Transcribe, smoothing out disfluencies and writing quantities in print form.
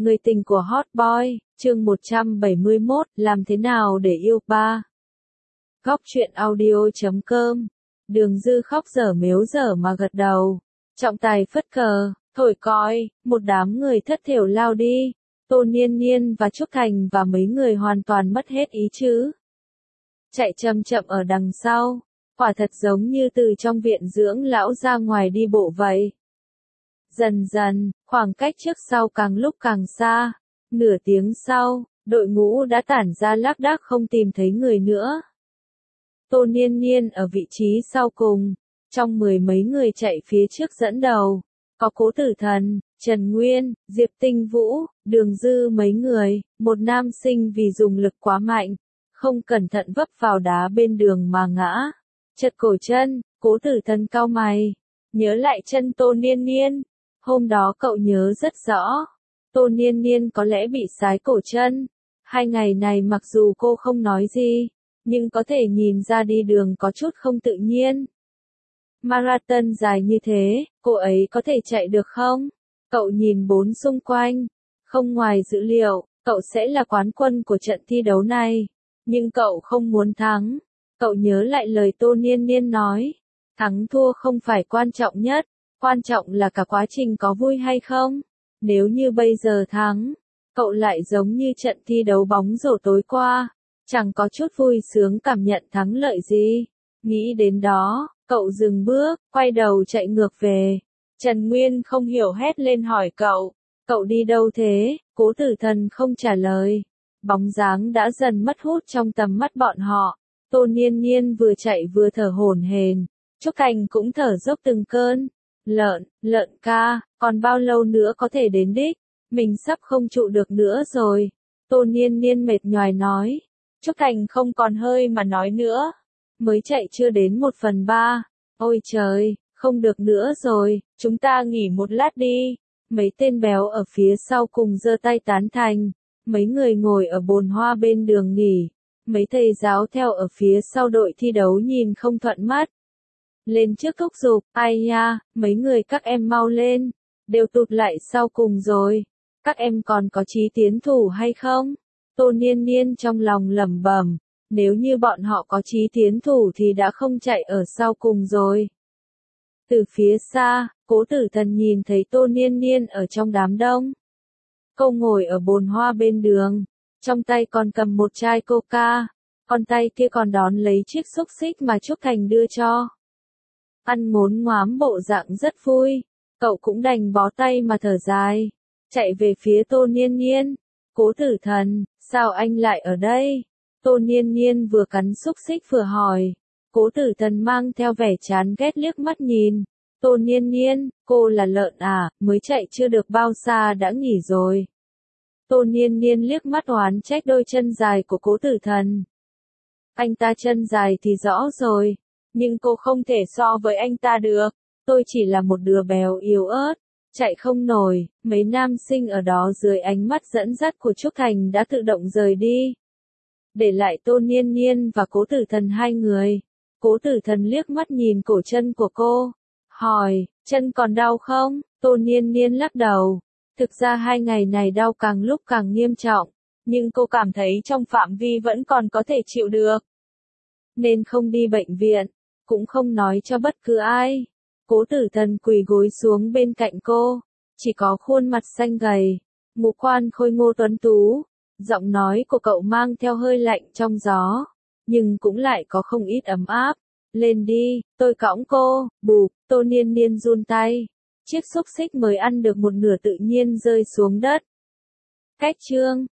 Người tình của Hot Boy, chương 171, làm thế nào để yêu ba. Góc truyện audio.com. Đường Dư khóc dở mếu dở mà gật đầu. Trọng tài phất cờ, thổi còi, một đám người thất thểu lao đi. Tô Niên Niên và Trúc Thành và mấy người hoàn toàn mất hết ý chứ. Chạy chậm chậm ở đằng sau, quả thật giống như từ trong viện dưỡng lão ra ngoài đi bộ vậy. Dần dần, khoảng cách trước sau càng lúc càng xa. Nửa tiếng sau, đội ngũ đã tản ra lác đác không tìm thấy người nữa. Tô Niên Niên ở vị trí sau cùng, trong mười mấy người chạy phía trước dẫn đầu, có Cố Tử Thần, Trần Nguyên, Diệp Tinh Vũ, Đường Dư mấy người, một nam sinh vì dùng lực quá mạnh, không cẩn thận vấp vào đá bên đường mà ngã, chật cổ chân. Cố Tử Thần cau mày, nhớ lại chân Tô Niên Niên. Hôm đó cậu nhớ rất rõ, Tô Niên Niên có lẽ bị sái cổ chân. 2 ngày này mặc dù cô không nói gì, nhưng có thể nhìn ra đi đường có chút không tự nhiên. Marathon dài như thế, cô ấy có thể chạy được không? Cậu nhìn bốn xung quanh. Không ngoài dữ liệu, cậu sẽ là quán quân của trận thi đấu này. Nhưng cậu không muốn thắng. Cậu nhớ lại lời Tô Niên Niên nói. Thắng thua không phải quan trọng nhất. Quan trọng là cả quá trình có vui hay không. Nếu như bây giờ thắng, cậu lại giống như trận thi đấu bóng rổ tối qua. Chẳng có chút vui sướng cảm nhận thắng lợi gì. Nghĩ đến đó, cậu dừng bước, quay đầu chạy ngược về. Trần Nguyên không hiểu hét lên hỏi cậu. Cậu đi đâu thế? Cố Tử Thần không trả lời. Bóng dáng đã dần mất hút trong tầm mắt bọn họ. Tô Niên Niên vừa chạy vừa thở hổn hển. Trúc Thành cũng thở dốc từng cơn. Lợn ca, còn bao lâu nữa có thể đến đích? Mình sắp không trụ được nữa rồi. Tô Niên Niên mệt nhoài nói. Trúc Thành không còn hơi mà nói nữa. Mới chạy chưa đến 1/3. Ôi trời, không được nữa rồi, chúng ta nghỉ một lát đi. Mấy tên béo ở phía sau cùng giơ tay tán thành. Mấy người ngồi ở bồn hoa bên đường nghỉ. Mấy thầy giáo theo ở phía sau đội thi đấu nhìn không thuận mắt. Lên trước thúc giục, ai nha, mấy người các em mau lên, đều tụt lại sau cùng rồi. Các em còn có chí tiến thủ hay không? Tô Niên Niên trong lòng lẩm bẩm, nếu như bọn họ có chí tiến thủ thì đã không chạy ở sau cùng rồi. Từ phía xa, Cố Tử Thần nhìn thấy Tô Niên Niên ở trong đám đông. Cô ngồi ở bồn hoa bên đường, trong tay còn cầm một chai coca, con tay kia còn đón lấy chiếc xúc xích mà Trúc Thành đưa cho. Ăn ngốn ngoám bộ dạng rất vui, cậu cũng đành bó tay mà thở dài, chạy về phía Tô Niên Niên. Cố Tử Thần, sao anh lại ở đây? Tô Niên Niên vừa cắn xúc xích vừa hỏi. Cố Tử Thần mang theo vẻ chán ghét liếc mắt nhìn. Tô Niên Niên, cô là lợn à, mới chạy chưa được bao xa đã nghỉ rồi. Tô Niên Niên liếc mắt oán trách đôi chân dài của Cố Tử Thần. Anh ta chân dài thì rõ rồi, nhưng cô không thể so với anh ta được. Tôi chỉ là một đứa béo yếu ớt, chạy không nổi. Mấy nam sinh ở đó dưới ánh mắt dẫn dắt của Trúc Thành đã tự động rời đi, để lại Tô Niên Niên và Cố Tử Thần hai người. Cố Tử Thần liếc mắt nhìn cổ chân của cô, hỏi, chân còn đau không? Tô Niên Niên lắc đầu. Thực ra 2 ngày này đau càng lúc càng nghiêm trọng, nhưng cô cảm thấy trong phạm vi vẫn còn có thể chịu được, nên không đi bệnh viện, cũng không nói cho bất cứ ai. Cố Tử Thần quỳ gối xuống bên cạnh cô, chỉ có khuôn mặt xanh gầy, ngũ quan khôi ngô tuấn tú. Giọng nói của cậu mang theo hơi lạnh trong gió, nhưng cũng lại có không ít ấm áp. Lên đi, tôi cõng cô. Bụp, Tô Niên Niên run tay. Chiếc xúc xích mới ăn được một nửa tự nhiên rơi xuống đất. Cách chương